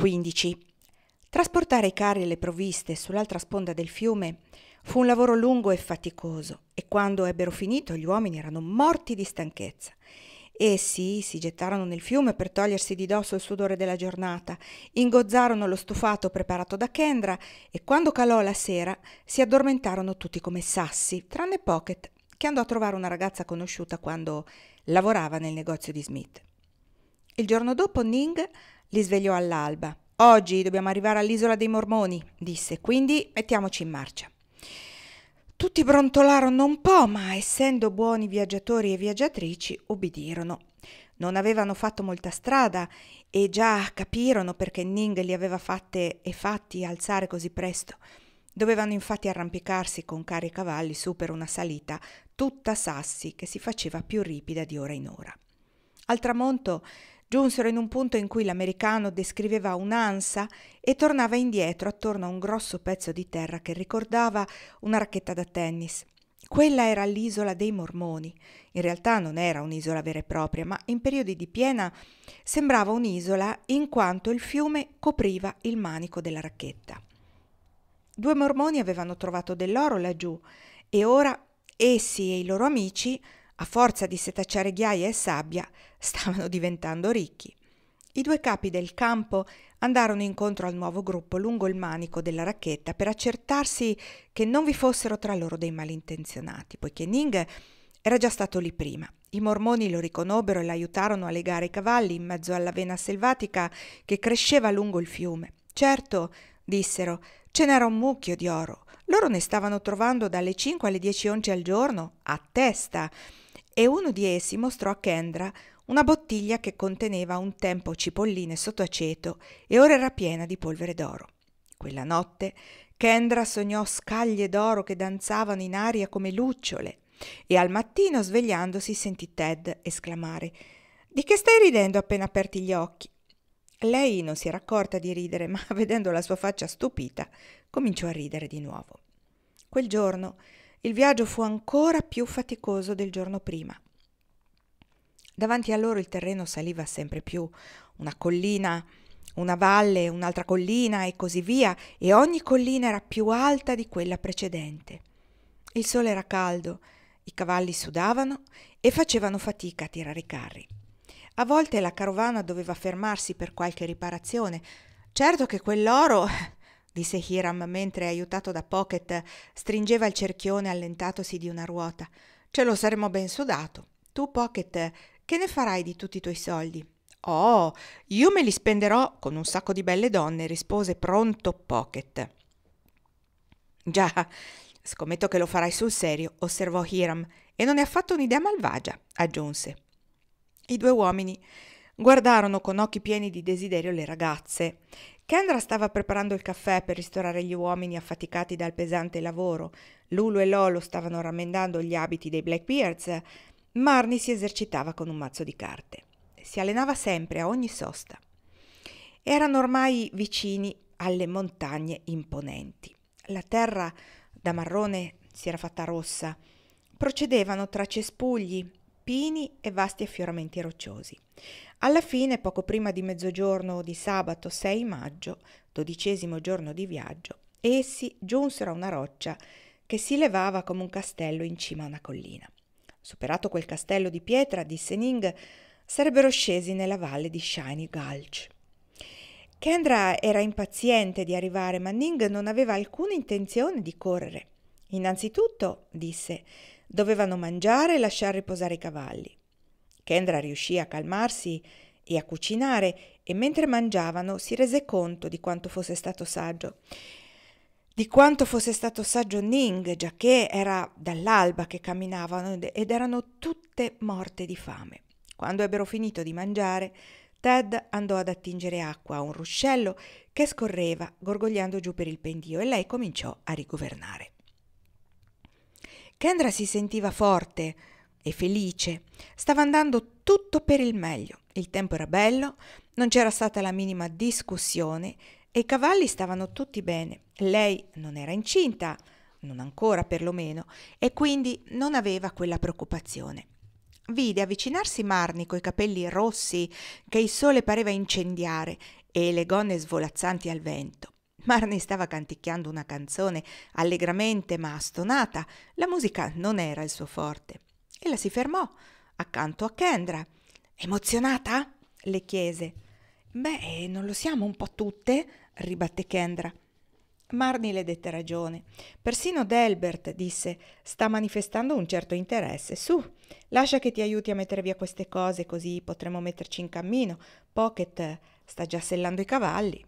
15. Trasportare i carri e le provviste sull'altra sponda del fiume fu un lavoro lungo e faticoso, e quando ebbero finito gli uomini erano morti di stanchezza. Essi si gettarono nel fiume per togliersi di dosso il sudore della giornata, ingozzarono lo stufato preparato da Kendra e quando calò la sera si addormentarono tutti come sassi, tranne Pocket, che andò a trovare una ragazza conosciuta quando lavorava nel negozio di Smith. Il giorno dopo Ning li svegliò all'alba. «Oggi dobbiamo arrivare all'isola dei Mormoni», disse, «quindi mettiamoci in marcia». Tutti brontolarono un po', ma essendo buoni viaggiatori e viaggiatrici, ubbidirono. Non avevano fatto molta strada e già capirono perché Ning li aveva fatti alzare così presto. Dovevano infatti arrampicarsi con carri e cavalli su per una salita tutta sassi che si faceva più ripida di ora in ora. Al tramonto giunsero in un punto in cui l'americano descriveva un'ansa e tornava indietro attorno a un grosso pezzo di terra che ricordava una racchetta da tennis. Quella era l'isola dei Mormoni. In realtà non era un'isola vera e propria, ma in periodi di piena sembrava un'isola in quanto il fiume copriva il manico della racchetta. 2 mormoni avevano trovato dell'oro laggiù e ora essi e i loro amici, a forza di setacciare ghiaia e sabbia, stavano diventando ricchi. I 2 capi del campo andarono incontro al nuovo gruppo lungo il manico della racchetta per accertarsi che non vi fossero tra loro dei malintenzionati, poiché Ning era già stato lì prima. I mormoni lo riconobbero e l'aiutarono a legare i cavalli in mezzo alla vena selvatica che cresceva lungo il fiume. Certo, dissero, ce n'era un mucchio di oro. Loro ne stavano trovando dalle 5 alle 10 once al giorno, a testa, e uno di essi mostrò a Kendra una bottiglia che conteneva un tempo cipolline sotto aceto e ora era piena di polvere d'oro. Quella notte Kendra sognò scaglie d'oro che danzavano in aria come lucciole e al mattino, svegliandosi, sentì Ted esclamare: «Di che stai ridendo appena aperti gli occhi?» Lei non si era accorta di ridere, ma vedendo la sua faccia stupita cominciò a ridere di nuovo. Quel giorno il viaggio fu ancora più faticoso del giorno prima. Davanti a loro il terreno saliva sempre più, una collina, una valle, un'altra collina e così via, e ogni collina era più alta di quella precedente. Il sole era caldo, i cavalli sudavano e facevano fatica a tirare i carri. A volte la carovana doveva fermarsi per qualche riparazione. «Certo che quell'oro», disse Hiram mentre, aiutato da Pocket, stringeva il cerchione allentatosi di una ruota, «ce lo saremmo ben sudato. Tu, Pocket, che ne farai di tutti i tuoi soldi?» «Oh, io me li spenderò con un sacco di belle donne», rispose pronto Pocket. «Già, scommetto che lo farai sul serio», osservò Hiram, «e non è affatto un'idea malvagia», aggiunse. I 2 uomini guardarono con occhi pieni di desiderio le ragazze. Kendra stava preparando il caffè per ristorare gli uomini affaticati dal pesante lavoro. Lulu e Lolo stavano rammendando gli abiti dei Blackbeards. Marnie si esercitava con un mazzo di carte. Si allenava sempre a ogni sosta. Erano ormai vicini alle montagne imponenti. La terra da marrone si era fatta rossa. Procedevano tra cespugli, pini e vasti affioramenti rocciosi. Alla fine, poco prima di mezzogiorno di sabato 6 maggio, 12° giorno di viaggio, essi giunsero a una roccia che si levava come un castello in cima a una collina. Superato quel castello di pietra, disse Ning, sarebbero scesi nella valle di Shiny Gulch. Kendra era impaziente di arrivare, ma Ning non aveva alcuna intenzione di correre. Innanzitutto, disse, dovevano mangiare e lasciar riposare i cavalli. Kendra riuscì a calmarsi e a cucinare e mentre mangiavano si rese conto di quanto fosse stato saggio. Di quanto fosse stato saggio Ning, giacché era dall'alba che camminavano ed erano tutte morte di fame. Quando ebbero finito di mangiare, Ted andò ad attingere acqua a un ruscello che scorreva gorgogliando giù per il pendio e lei cominciò a rigovernare. Kendra si sentiva forte e felice. Stava andando tutto per il meglio. Il tempo era bello, non c'era stata la minima discussione e i cavalli stavano tutti bene. Lei non era incinta, non ancora perlomeno, e quindi non aveva quella preoccupazione. Vide avvicinarsi Marnie coi capelli rossi che il sole pareva incendiare e le gonne svolazzanti al vento. Marnie stava canticchiando una canzone allegramente ma stonata. La musica non era il suo forte. Ella si fermò accanto a Kendra. «Emozionata?» le chiese. «Beh, non lo siamo un po' tutte?» ribatté Kendra. Marnie le dette ragione. Persino Delbert disse: «Sta manifestando un certo interesse. Su, lascia che ti aiuti a mettere via queste cose, così potremo metterci in cammino. Pocket sta già sellando i cavalli».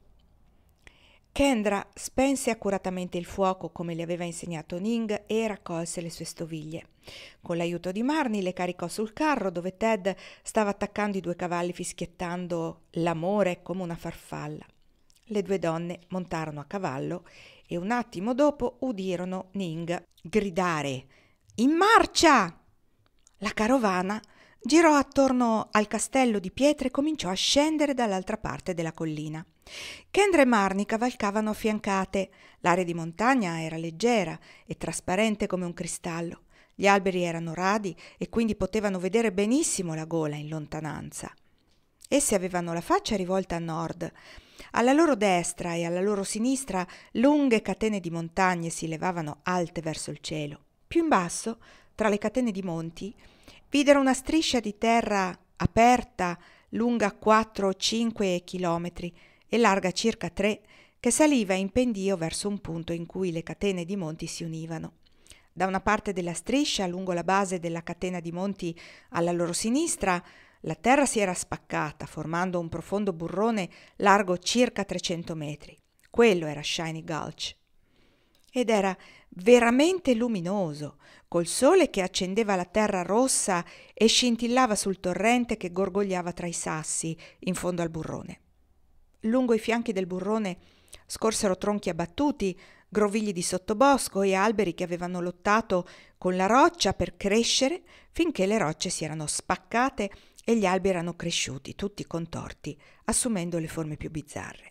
Kendra spense accuratamente il fuoco come le aveva insegnato Ning e raccolse le sue stoviglie. Con l'aiuto di Marnie le caricò sul carro dove Ted stava attaccando i 2 cavalli fischiettando l'amore come una farfalla. Le 2 donne montarono a cavallo e un attimo dopo udirono Ning gridare: «In marcia!». La carovana girò attorno al castello di pietre e cominciò a scendere dall'altra parte della collina. Kendra e Marnie cavalcavano affiancate. L'area di montagna era leggera e trasparente come un cristallo. Gli alberi erano radi e quindi potevano vedere benissimo la gola in lontananza. Essi avevano la faccia rivolta a nord. Alla loro destra e alla loro sinistra lunghe catene di montagne si levavano alte verso il cielo. Più in basso, tra le catene di monti, videro una striscia di terra aperta lunga 4 o 5 chilometri e larga circa 3, che saliva in pendio verso un punto in cui le catene di monti si univano. Da una parte della striscia, lungo la base della catena di monti alla loro sinistra, la terra si era spaccata, formando un profondo burrone largo circa 300 metri. Quello era Shiny Gulch. Ed era veramente luminoso, col sole che accendeva la terra rossa e scintillava sul torrente che gorgogliava tra i sassi in fondo al burrone. Lungo i fianchi del burrone scorsero tronchi abbattuti, grovigli di sottobosco e alberi che avevano lottato con la roccia per crescere finché le rocce si erano spaccate e gli alberi erano cresciuti, tutti contorti, assumendo le forme più bizzarre.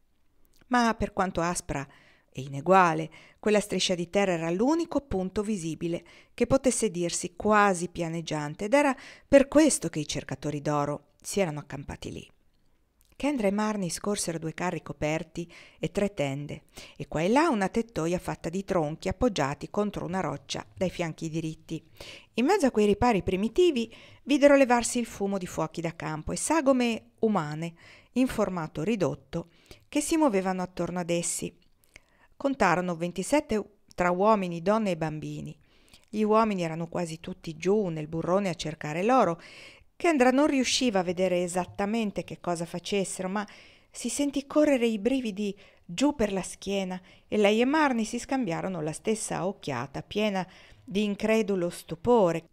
Ma per quanto aspra e ineguale, quella striscia di terra era l'unico punto visibile che potesse dirsi quasi pianeggiante ed era per questo che i cercatori d'oro si erano accampati lì. Kendra e Marnie scorsero 2 carri coperti e 3 tende, e qua e là una tettoia fatta di tronchi appoggiati contro una roccia dai fianchi diritti. In mezzo a quei ripari primitivi videro levarsi il fumo di fuochi da campo e sagome umane in formato ridotto che si muovevano attorno ad essi. Contarono 27 tra uomini, donne e bambini. Gli uomini erano quasi tutti giù nel burrone a cercare l'oro. Kendra non riusciva a vedere esattamente che cosa facessero, ma si sentì correre i brividi giù per la schiena e lei e Marnie si scambiarono la stessa occhiata piena di incredulo stupore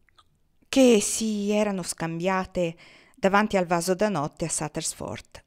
che si erano scambiate davanti al vaso da notte a Sutter's Fort.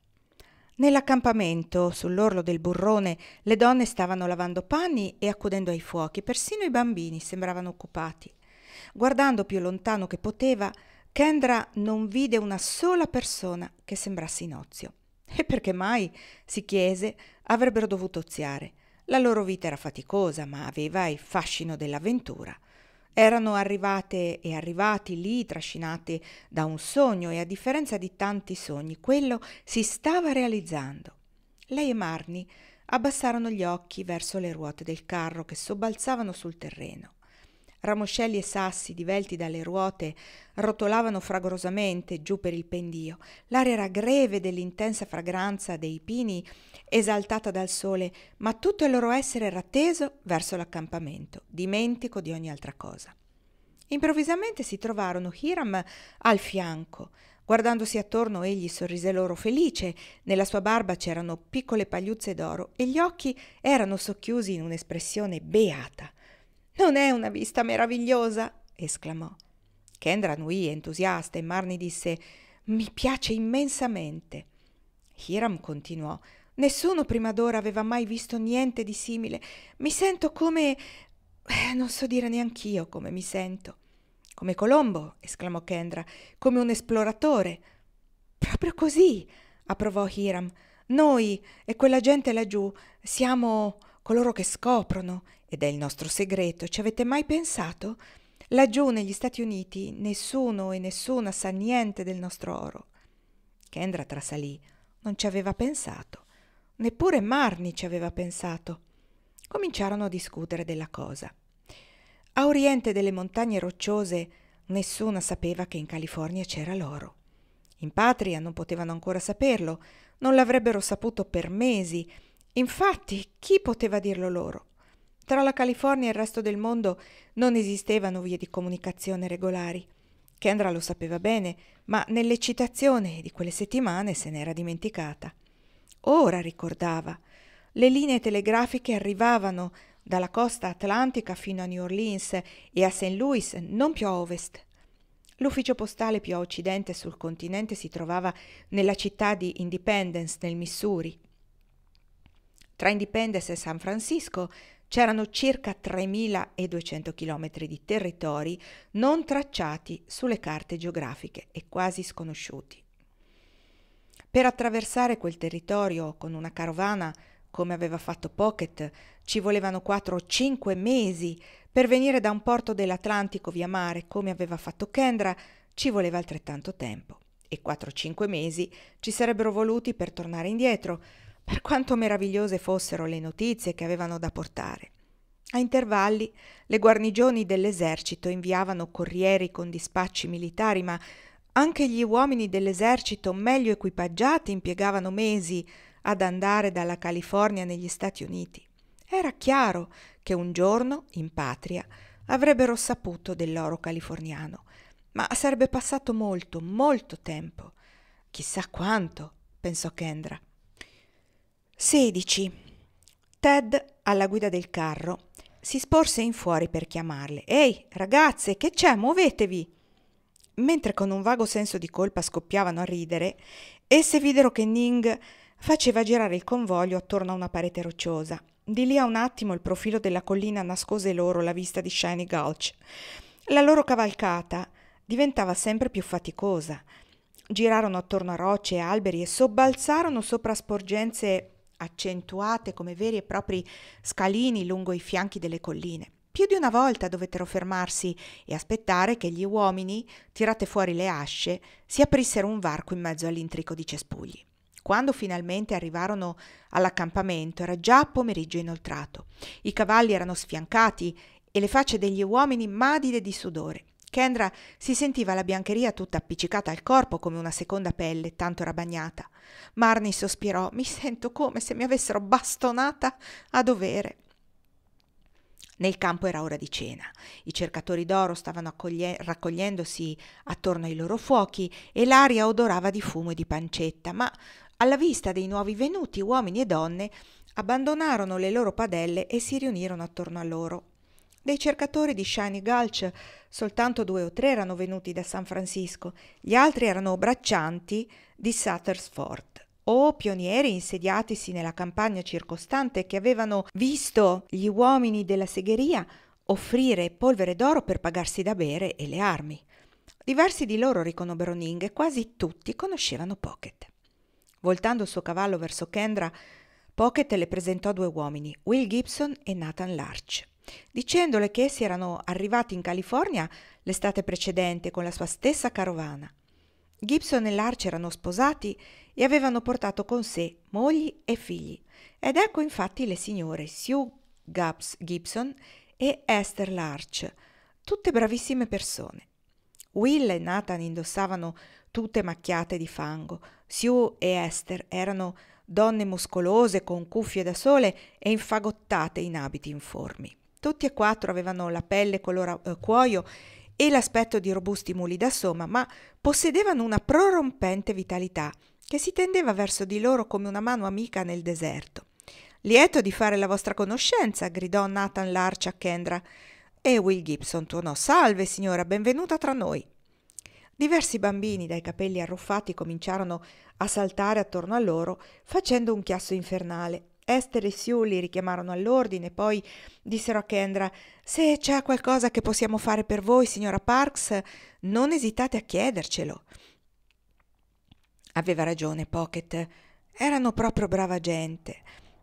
Nell'accampamento, sull'orlo del burrone, le donne stavano lavando panni e accudendo ai fuochi, persino i bambini sembravano occupati. Guardando più lontano che poteva, Kendra non vide una sola persona che sembrasse in ozio. E perché mai, si chiese, avrebbero dovuto oziare? La loro vita era faticosa, ma aveva il fascino dell'avventura. Erano arrivate e arrivati lì, trascinati da un sogno, e a differenza di tanti sogni, quello si stava realizzando. Lei e Marnie abbassarono gli occhi verso le ruote del carro che sobbalzavano sul terreno. Ramoscelli e sassi divelti dalle ruote rotolavano fragorosamente giù per il pendio. L'aria era greve dell'intensa fragranza dei pini esaltata dal sole, ma tutto il loro essere era teso verso l'accampamento, dimentico di ogni altra cosa. Improvvisamente si trovarono Hiram al fianco. Guardandosi attorno egli sorrise loro felice, nella sua barba c'erano piccole pagliuzze d'oro e gli occhi erano socchiusi in un'espressione beata. «Non è una vista meravigliosa?» esclamò. Kendra annuì entusiasta e Marnie disse: «Mi piace immensamente». Hiram continuò: «Nessuno prima d'ora aveva mai visto niente di simile. Mi sento come... non so dire neanch'io come mi sento». «Come Colombo», esclamò Kendra, «come un esploratore». «Proprio così», approvò Hiram. «Noi e quella gente laggiù siamo coloro che scoprono, ed è il nostro segreto. Ci avete mai pensato? Laggiù negli Stati Uniti nessuno e nessuna sa niente del nostro oro». Kendra trasalì: non ci aveva pensato. Neppure Marnie ci aveva pensato. Cominciarono a discutere della cosa. A oriente delle montagne rocciose nessuno sapeva che in California c'era l'oro. In patria non potevano ancora saperlo, non l'avrebbero saputo per mesi. Infatti, chi poteva dirlo loro? Tra la California e il resto del mondo non esistevano vie di comunicazione regolari. Kendra lo sapeva bene, ma nell'eccitazione di quelle settimane se n'era dimenticata. Ora ricordava. Le linee telegrafiche arrivavano dalla costa atlantica fino a New Orleans e a St. Louis, non più a ovest. L'ufficio postale più a occidente sul continente si trovava nella città di Independence, nel Missouri. Tra Independence e San Francisco c'erano circa 3.200 chilometri di territori non tracciati sulle carte geografiche e quasi sconosciuti. Per attraversare quel territorio con una carovana, come aveva fatto Pocket, ci volevano 4 o 5 mesi. Per venire da un porto dell'Atlantico via mare, come aveva fatto Kendra, ci voleva altrettanto tempo. E 4 o 5 mesi ci sarebbero voluti per tornare indietro, per quanto meravigliose fossero le notizie che avevano da portare. A intervalli le guarnigioni dell'esercito inviavano corrieri con dispacci militari, ma anche gli uomini dell'esercito meglio equipaggiati impiegavano mesi ad andare dalla California negli Stati Uniti. Era chiaro che un giorno, in patria, avrebbero saputo dell'oro californiano, ma sarebbe passato molto, molto tempo. Chissà quanto, pensò Kendra. 16. Ted, alla guida del carro, si sporse in fuori per chiamarle. «Ehi, ragazze, che c'è? Muovetevi!» Mentre con un vago senso di colpa scoppiavano a ridere, esse videro che Ning faceva girare il convoglio attorno a una parete rocciosa. Di lì a un attimo il profilo della collina nascose loro la vista di Shiny Gulch. La loro cavalcata diventava sempre più faticosa. Girarono attorno a rocce e alberi e sobbalzarono sopra sporgenze accentuate come veri e propri scalini lungo i fianchi delle colline. Più di una volta dovettero fermarsi e aspettare che gli uomini, tirate fuori le asce, si aprissero un varco in mezzo all'intrico di cespugli. Quando finalmente arrivarono all'accampamento era già pomeriggio inoltrato. I cavalli erano sfiancati e le facce degli uomini madide di sudore. Kendra si sentiva la biancheria tutta appiccicata al corpo come una seconda pelle, tanto era bagnata. Marnie sospirò: «Mi sento come se mi avessero bastonata a dovere». Nel campo era ora di cena. I cercatori d'oro stavano raccogliendosi attorno ai loro fuochi e l'aria odorava di fumo e di pancetta, ma alla vista dei nuovi venuti, uomini e donne abbandonarono le loro padelle e si riunirono attorno a loro. Dei cercatori di Shiny Gulch soltanto 2 o 3 erano venuti da San Francisco, gli altri erano braccianti di Sutter's Fort o pionieri insediatisi nella campagna circostante che avevano visto gli uomini della segheria offrire polvere d'oro per pagarsi da bere e le armi. Diversi di loro riconobbero Ning e quasi tutti conoscevano Pocket. Voltando il suo cavallo verso Kendra, Pocket le presentò 2 uomini, Will Gibson e Nathan Larch, dicendole che essi erano arrivati in California l'estate precedente con la sua stessa carovana. Gibson e Larch erano sposati e avevano portato con sé mogli e figli, ed ecco infatti le signore Sue Gibson e Esther Larch, tutte bravissime persone. Will e Nathan indossavano tutte macchiate di fango. Sue e Esther erano donne muscolose con cuffie da sole e infagottate in abiti informi. Tutti e 4 avevano la pelle color cuoio e l'aspetto di robusti muli da soma, ma possedevano una prorompente vitalità che si tendeva verso di loro come una mano amica nel deserto. «Lieto di fare la vostra conoscenza», gridò Nathan Larch a Kendra, e Will Gibson tuonò: «Salve signora, benvenuta tra noi». Diversi bambini dai capelli arruffati cominciarono a saltare attorno a loro facendo un chiasso infernale. Esther e Sue li richiamarono all'ordine, poi dissero a Kendra: «Se c'è qualcosa che possiamo fare per voi, signora Parks, non esitate a chiedercelo». Aveva ragione Pocket, erano proprio brava gente.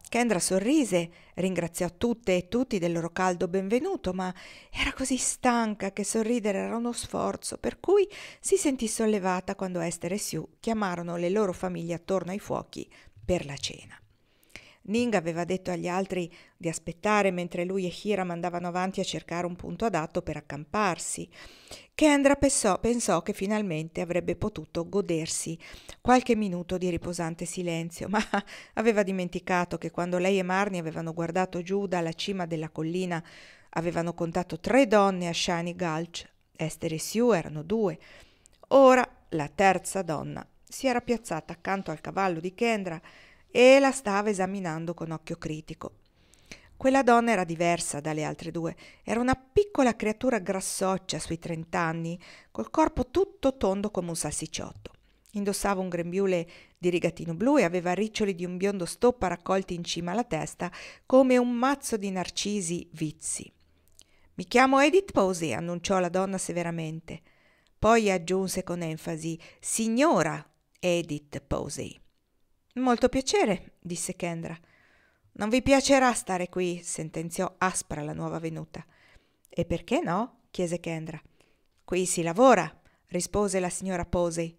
Kendra sorrise, ringraziò tutte e tutti del loro caldo benvenuto, ma era così stanca che sorridere era uno sforzo, per cui si sentì sollevata quando Esther e Sue chiamarono le loro famiglie attorno ai fuochi per la cena. Ning aveva detto agli altri di aspettare mentre lui e Hiram andavano avanti a cercare un punto adatto per accamparsi. Kendra pensò che finalmente avrebbe potuto godersi qualche minuto di riposante silenzio, ma aveva dimenticato che quando lei e Marnie avevano guardato giù dalla cima della collina avevano contato 3 donne a Shiny Gulch. Esther e Sue erano 2. Ora la terza donna si era piazzata accanto al cavallo di Kendra e la stava esaminando con occhio critico. Quella donna era diversa dalle altre 2. Era una piccola creatura grassoccia sui 30 anni, col corpo tutto tondo come un salsicciotto. Indossava un grembiule di rigatino blu e aveva riccioli di un biondo stoppa raccolti in cima alla testa come un mazzo di narcisi vizzi. «Mi chiamo Edith Posey», annunciò la donna severamente. Poi aggiunse con enfasi: «Signora Edith Posey». «Molto piacere», disse Kendra. «Non vi piacerà stare qui», sentenziò aspra la nuova venuta. «E perché no?» chiese Kendra. «Qui si lavora», rispose la signora Posey.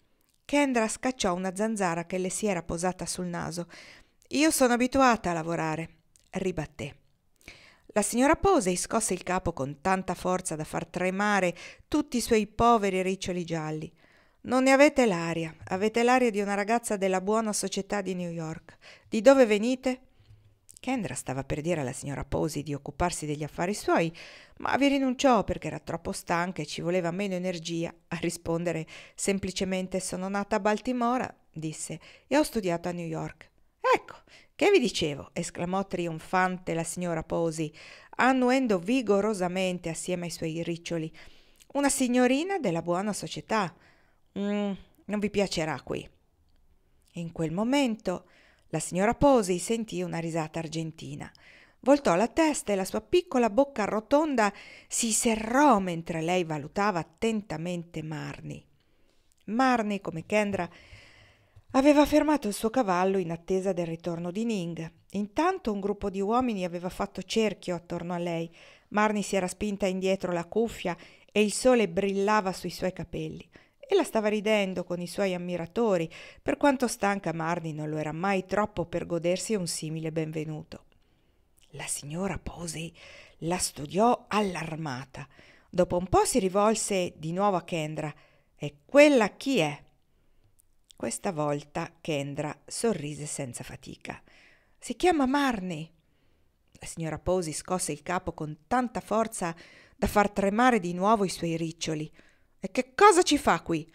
Kendra scacciò una zanzara che le si era posata sul naso. «Io sono abituata a lavorare», ribatté. La signora Posey scosse il capo con tanta forza da far tremare tutti i suoi poveri riccioli gialli. «Non ne avete l'aria di una ragazza della buona società di New York. Di dove venite?» Kendra stava per dire alla signora Posey di occuparsi degli affari suoi, ma vi rinunciò perché era troppo stanca e ci voleva meno energia a rispondere semplicemente: «Sono nata a Baltimora», disse, «e ho studiato a New York». «Ecco, che vi dicevo», esclamò trionfante la signora Posey, annuendo vigorosamente assieme ai suoi riccioli. «Una signorina della buona società. Non vi piacerà qui». In quel momento la signora Posey sentì una risata argentina. Voltò la testa e la sua piccola bocca rotonda si serrò mentre lei valutava attentamente Marnie. Marnie, come Kendra, aveva fermato il suo cavallo in attesa del ritorno di Ning. Intanto un gruppo di uomini aveva fatto cerchio attorno a lei. Marnie si era spinta indietro la cuffia e il sole brillava sui suoi capelli. E la stava ridendo con i suoi ammiratori, per quanto stanca Marnie non lo era mai troppo per godersi un simile benvenuto. La signora Posey la studiò allarmata. Dopo un po' si rivolse di nuovo a Kendra. «E quella chi è?» Questa volta Kendra sorrise senza fatica. «Si chiama Marnie». La signora Posey scosse il capo con tanta forza da far tremare di nuovo i suoi riccioli. «E che cosa ci fa qui?»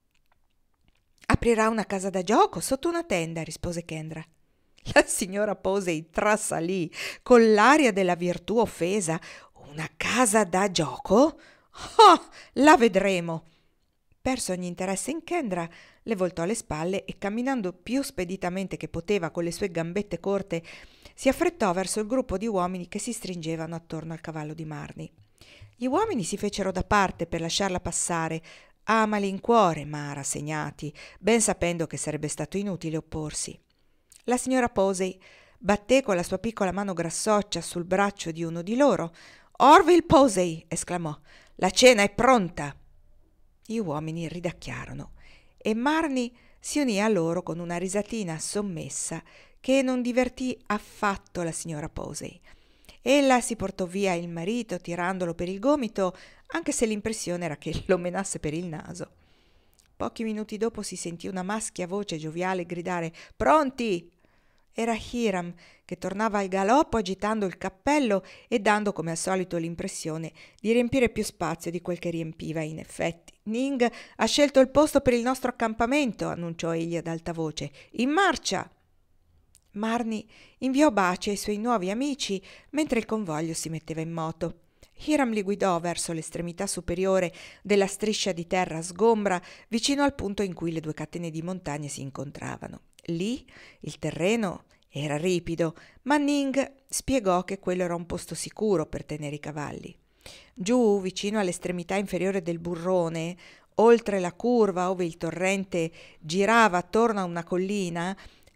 «Aprirà una casa da gioco sotto una tenda», rispose Kendra. La signora Posey trasalì con l'aria della virtù offesa. «Una casa da gioco? Oh, la vedremo!» Perso ogni interesse in Kendra, le voltò le spalle e, camminando più speditamente che poteva con le sue gambette corte, si affrettò verso il gruppo di uomini che si stringevano attorno al cavallo di Marnie. Gli uomini si fecero da parte per lasciarla passare, a malincuore ma rassegnati, ben sapendo che sarebbe stato inutile opporsi. La signora Posey batté con la sua piccola mano grassoccia sul braccio di uno di loro. «Orville Posey!» esclamò. «La cena è pronta!» Gli uomini ridacchiarono e Marnie si unì a loro con una risatina sommessa che non divertì affatto la signora Posey. Ella si portò via il marito tirandolo per il gomito, anche se l'impressione era che lo menasse per il naso. Pochi minuti dopo si sentì una maschia voce gioviale gridare: «Pronti!» Era Hiram, che tornava al galoppo agitando il cappello e dando come al solito l'impressione di riempire più spazio di quel che riempiva in effetti. «Ning ha scelto il posto per il nostro accampamento», annunciò egli ad alta voce. «In marcia!» Marnie inviò baci ai suoi nuovi amici mentre il convoglio si metteva in moto. Hiram li guidò verso l'estremità superiore della striscia di terra sgombra vicino al punto in cui le 2 catene di montagne si incontravano. Lì il terreno era ripido, ma Ning spiegò che quello era un posto sicuro per tenere i cavalli. Giù, vicino all'estremità inferiore del burrone, oltre la curva ove il torrente girava attorno a una collina,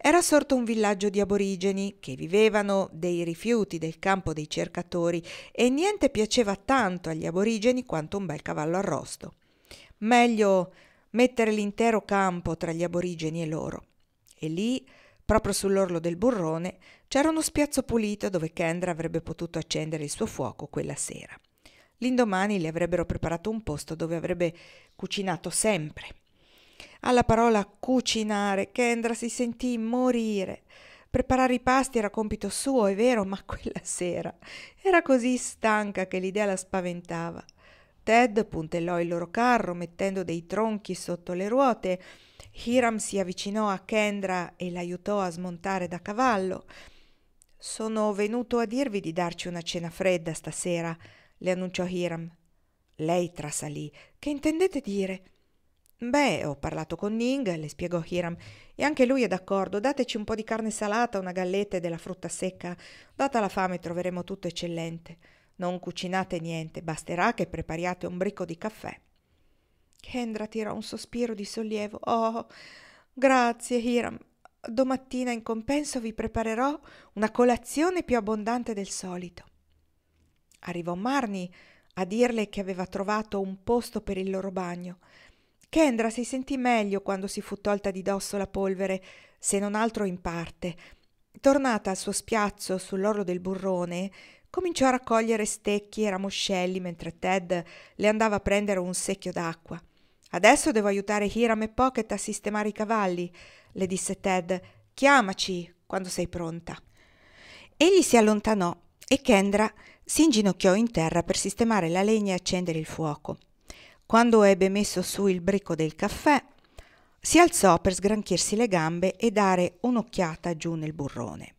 era sorto un villaggio di aborigeni che vivevano dei rifiuti del campo dei cercatori e niente piaceva tanto agli aborigeni quanto un bel cavallo arrosto. Meglio mettere l'intero campo tra gli aborigeni e loro. E lì, proprio sull'orlo del burrone, c'era uno spiazzo pulito dove Kendra avrebbe potuto accendere il suo fuoco quella sera. L'indomani le avrebbero preparato un posto dove avrebbe cucinato sempre. Alla parola cucinare, Kendra si sentì morire. Preparare i pasti era compito suo, è vero, ma quella sera era così stanca che l'idea la spaventava. Ted puntellò il loro carro mettendo dei tronchi sotto le ruote. Hiram si avvicinò a Kendra e l'aiutò a smontare da cavallo. «Sono venuto a dirvi di darci una cena fredda stasera», le annunciò Hiram. Lei trasalì. «Che intendete dire?» «Beh, ho parlato con Ning», le spiegò Hiram, «e anche lui è d'accordo. Dateci un po' di carne salata, una galletta e della frutta secca. Data la fame troveremo tutto eccellente. Non cucinate niente, basterà che prepariate un bricco di caffè». Kendra tirò un sospiro di sollievo. «Oh, grazie, Hiram. Domattina in compenso vi preparerò una colazione più abbondante del solito». Arrivò Marnie a dirle che aveva trovato un posto per il loro bagno. Kendra si sentì meglio quando si fu tolta di dosso la polvere, se non altro in parte. Tornata al suo spiazzo sull'orlo del burrone, cominciò a raccogliere stecchi e ramoscelli mentre Ted le andava a prendere un secchio d'acqua. «Adesso devo aiutare Hiram e Pocket a sistemare i cavalli», le disse Ted. «Chiamaci quando sei pronta». Egli si allontanò e Kendra si inginocchiò in terra per sistemare la legna e accendere il fuoco. Quando ebbe messo su il bricco del caffè, si alzò per sgranchirsi le gambe e dare un'occhiata giù nel burrone.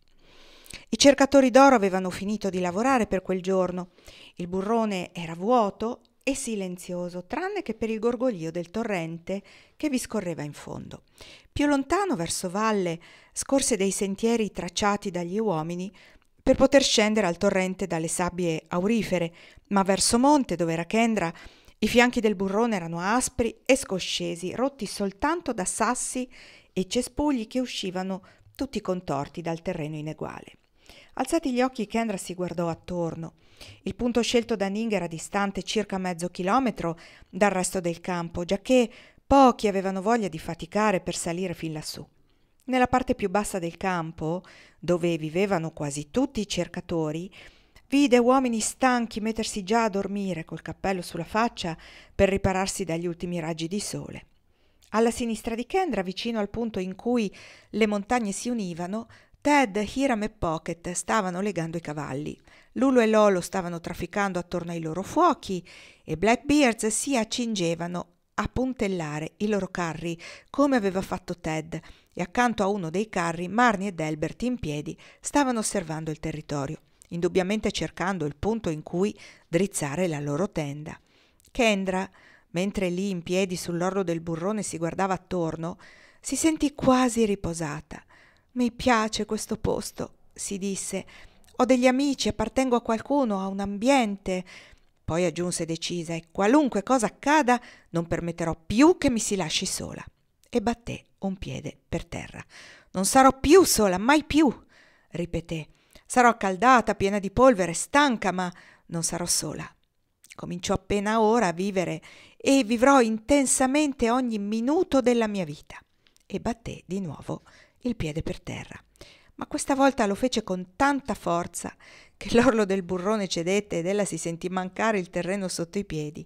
I cercatori d'oro avevano finito di lavorare per quel giorno. Il burrone era vuoto e silenzioso, tranne che per il gorgoglio del torrente che vi scorreva in fondo. Più lontano, verso valle, scorse dei sentieri tracciati dagli uomini per poter scendere al torrente dalle sabbie aurifere, ma verso monte, dove era Kendra, i fianchi del burrone erano aspri e scoscesi, rotti soltanto da sassi e cespugli che uscivano tutti contorti dal terreno ineguale. Alzati gli occhi, Kendra si guardò attorno. Il punto scelto da Ning era distante circa mezzo chilometro dal resto del campo, giacché pochi avevano voglia di faticare per salire fin lassù. Nella parte più bassa del campo, dove vivevano quasi tutti i cercatori, vide uomini stanchi mettersi già a dormire col cappello sulla faccia per ripararsi dagli ultimi raggi di sole. Alla sinistra di Kendra, vicino al punto in cui le montagne si univano, Ted, Hiram e Pocket stavano legando i cavalli. Lulu e Lolo stavano trafficando attorno ai loro fuochi e Blackbeards si accingevano a puntellare i loro carri come aveva fatto Ted, e accanto a uno dei carri Marnie ed Albert in piedi stavano osservando il territorio, indubbiamente cercando il punto in cui drizzare la loro tenda. Kendra, mentre lì in piedi sull'orlo del burrone si guardava attorno, si sentì quasi riposata. «Mi piace questo posto», si disse. «Ho degli amici, appartengo a qualcuno, a un ambiente». Poi aggiunse decisa: «E qualunque cosa accada, non permetterò più che mi si lasci sola». E batté un piede per terra. «Non sarò più sola, mai più», ripeté. «Sarò accaldata, piena di polvere, stanca, ma non sarò sola. Comincio appena ora a vivere e vivrò intensamente ogni minuto della mia vita». E batté di nuovo il piede per terra, ma questa volta lo fece con tanta forza che l'orlo del burrone cedette ed ella si sentì mancare il terreno sotto i piedi.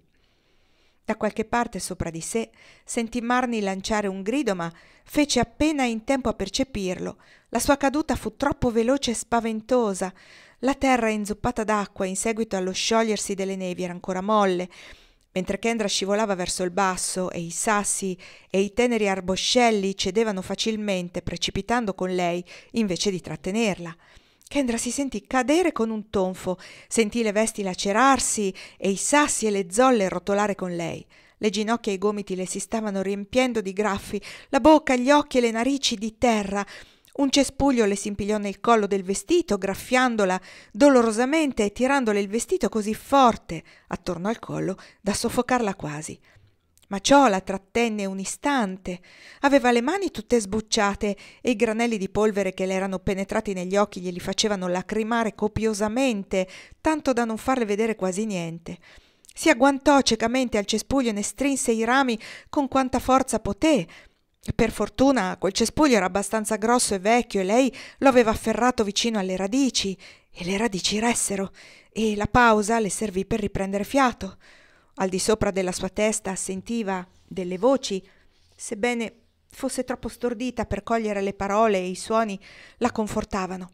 Da qualche parte sopra di sé sentì Marnie lanciare un grido, ma fece appena in tempo a percepirlo. La sua caduta fu troppo veloce e spaventosa. La terra inzuppata d'acqua in seguito allo sciogliersi delle nevi era ancora molle, mentre Kendra scivolava verso il basso e i sassi e i teneri arboscelli cedevano facilmente, precipitando con lei invece di trattenerla. Kendra si sentì cadere con un tonfo, sentì le vesti lacerarsi e i sassi e le zolle rotolare con lei. Le ginocchia e i gomiti le si stavano riempiendo di graffi, la bocca, gli occhi e le narici di terra. Un cespuglio le si impigliò nel collo del vestito, graffiandola dolorosamente e tirandole il vestito così forte attorno al collo da soffocarla quasi. Ma ciò la trattenne un istante. Aveva le mani tutte sbucciate e i granelli di polvere che le erano penetrati negli occhi glieli facevano lacrimare copiosamente, tanto da non farle vedere quasi niente. Si agguantò ciecamente al cespuglio e ne strinse i rami con quanta forza poté. Per fortuna quel cespuglio era abbastanza grosso e vecchio e lei lo aveva afferrato vicino alle radici, e le radici ressero, e la pausa le servì per riprendere fiato. Al di sopra della sua testa sentiva delle voci, sebbene fosse troppo stordita per cogliere le parole e i suoni, la confortavano.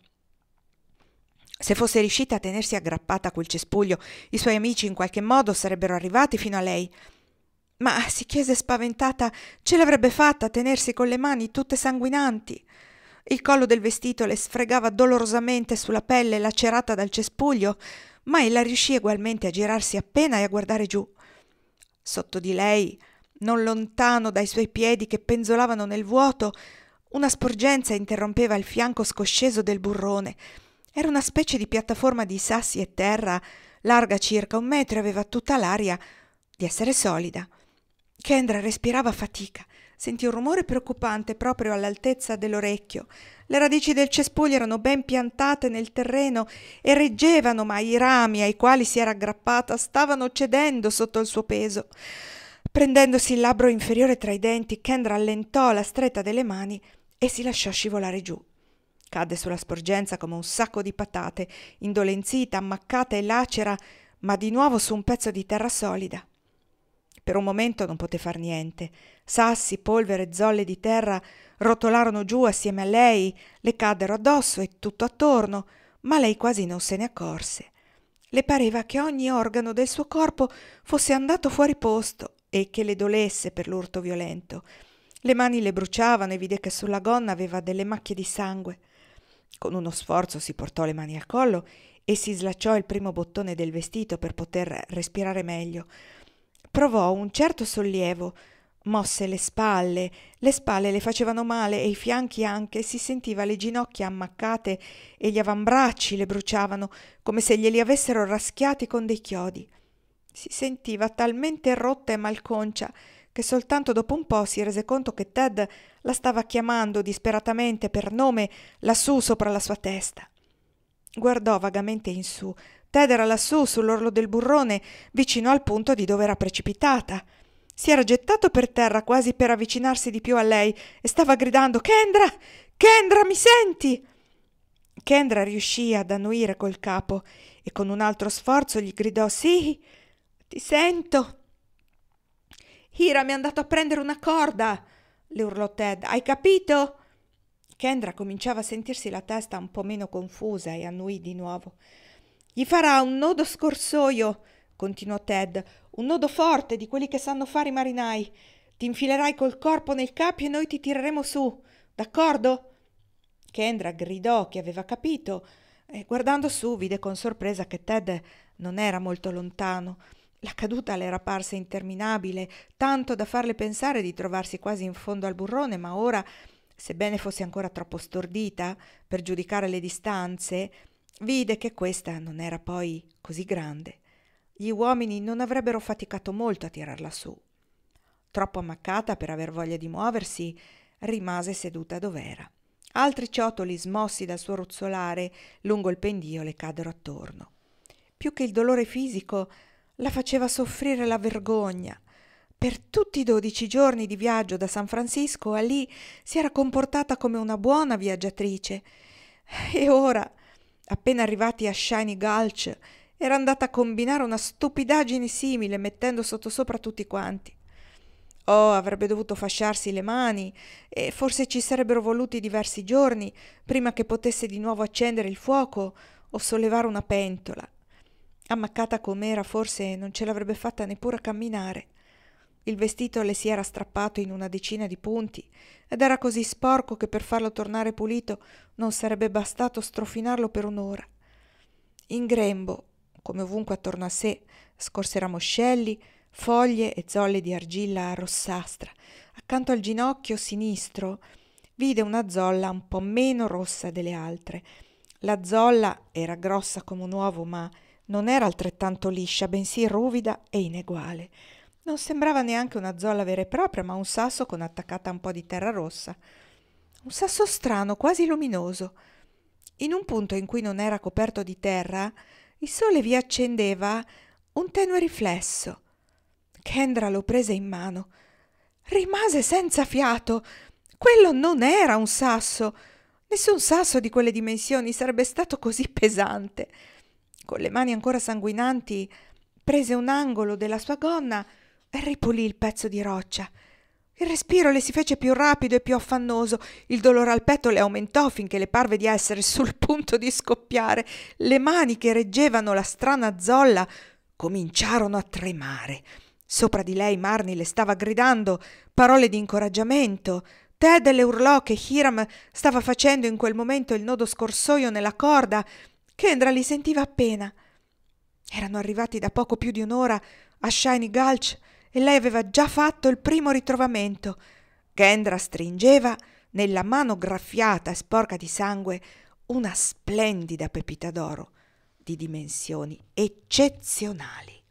Se fosse riuscita a tenersi aggrappata a quel cespuglio, i suoi amici in qualche modo sarebbero arrivati fino a lei. Ma si chiese spaventata, ce l'avrebbe fatta a tenersi con le mani tutte sanguinanti. Il collo del vestito le sfregava dolorosamente sulla pelle lacerata dal cespuglio, ma ella riuscì egualmente a girarsi appena e a guardare giù. Sotto di lei, non lontano dai suoi piedi che penzolavano nel vuoto, una sporgenza interrompeva il fianco scosceso del burrone. Era una specie di piattaforma di sassi e terra, larga circa 1 metro e aveva tutta l'aria di essere solida. Kendra respirava a fatica. Sentì un rumore preoccupante proprio all'altezza dell'orecchio. Le radici del cespuglio erano ben piantate nel terreno e reggevano, ma i rami ai quali si era aggrappata stavano cedendo sotto il suo peso. Prendendosi il labbro inferiore tra i denti, Kendra allentò la stretta delle mani e si lasciò scivolare giù. Cadde sulla sporgenza come un sacco di patate, indolenzita, ammaccata e lacera, ma di nuovo su un pezzo di terra solida. Per un momento non poté far niente. Sassi, polvere e zolle di terra rotolarono giù assieme a lei, le caddero addosso e tutto attorno, ma lei quasi non se ne accorse. Le pareva che ogni organo del suo corpo fosse andato fuori posto e che le dolesse per l'urto violento. Le mani le bruciavano e vide che sulla gonna aveva delle macchie di sangue. Con uno sforzo si portò le mani al collo e si slacciò il primo bottone del vestito per poter respirare meglio. Provò un certo sollievo, mosse le spalle le facevano male e i fianchi anche, si sentiva le ginocchia ammaccate e gli avambracci le bruciavano, come se glieli avessero raschiati con dei chiodi. Si sentiva talmente rotta e malconcia che soltanto dopo un po' si rese conto che Ted la stava chiamando disperatamente per nome lassù sopra la sua testa. Guardò vagamente in su. Ted era lassù sull'orlo del burrone, vicino al punto di dove era precipitata. Si era gettato per terra quasi per avvicinarsi di più a lei e stava gridando: «Kendra! Kendra, mi senti?» Kendra riuscì ad annuire col capo e con un altro sforzo gli gridò: «Sì, ti sento!» «Hira mi è andato a prendere una corda!» le urlò Ted. «Hai capito?» Kendra cominciava a sentirsi la testa un po' meno confusa e annuì di nuovo. «Gli farà un nodo scorsoio», continuò Ted, «un nodo forte di quelli che sanno fare i marinai. Ti infilerai col corpo nel cappio e noi ti tireremo su, d'accordo?» Kendra gridò che aveva capito e guardando su vide con sorpresa che Ted non era molto lontano. La caduta le era parsa interminabile, tanto da farle pensare di trovarsi quasi in fondo al burrone, ma ora, sebbene fosse ancora troppo stordita per giudicare le distanze, vide che questa non era poi così grande. Gli uomini non avrebbero faticato molto a tirarla su. Troppo ammaccata per aver voglia di muoversi, rimase seduta dov'era. Altri ciottoli smossi dal suo ruzzolare lungo il pendio le caddero attorno. Più che il dolore fisico, la faceva soffrire la vergogna. Per tutti i 12 giorni di viaggio da San Francisco a lì si era comportata come una buona viaggiatrice. E ora, appena arrivati a Shiny Gulch, era andata a combinare una stupidaggine simile, mettendo sottosopra tutti quanti. Oh, avrebbe dovuto fasciarsi le mani e forse ci sarebbero voluti diversi giorni prima che potesse di nuovo accendere il fuoco o sollevare una pentola. Ammaccata com'era, forse non ce l'avrebbe fatta neppure a camminare. Il vestito le si era strappato in una decina di punti ed era così sporco che per farlo tornare pulito non sarebbe bastato strofinarlo per 1 ora. In grembo, come ovunque attorno a sé, scorse ramoscelli, foglie e zolle di argilla rossastra. Accanto al ginocchio sinistro vide una zolla un po' meno rossa delle altre. La zolla era grossa come un uovo, ma non era altrettanto liscia, bensì ruvida e ineguale. Non sembrava neanche una zolla vera e propria, ma un sasso con attaccata un po' di terra rossa. Un sasso strano, quasi luminoso. In un punto in cui non era coperto di terra, il sole vi accendeva un tenue riflesso. Kendra lo prese in mano. Rimase senza fiato. Quello non era un sasso. Nessun sasso di quelle dimensioni sarebbe stato così pesante. Con le mani ancora sanguinanti prese un angolo della sua gonna e ripulì il pezzo di roccia. Il respiro le si fece più rapido e più affannoso, il dolore al petto le aumentò finché le parve di essere sul punto di scoppiare. Le mani che reggevano la strana zolla cominciarono a tremare. Sopra di lei Marnie le stava gridando parole di incoraggiamento. Ted le urlò che Hiram stava facendo in quel momento il nodo scorsoio nella corda. Kendra li sentiva appena. Erano arrivati da poco più di un'ora a Shiny Gulch e lei aveva già fatto il primo ritrovamento. Kendra stringeva nella mano graffiata e sporca di sangue una splendida pepita d'oro di dimensioni eccezionali.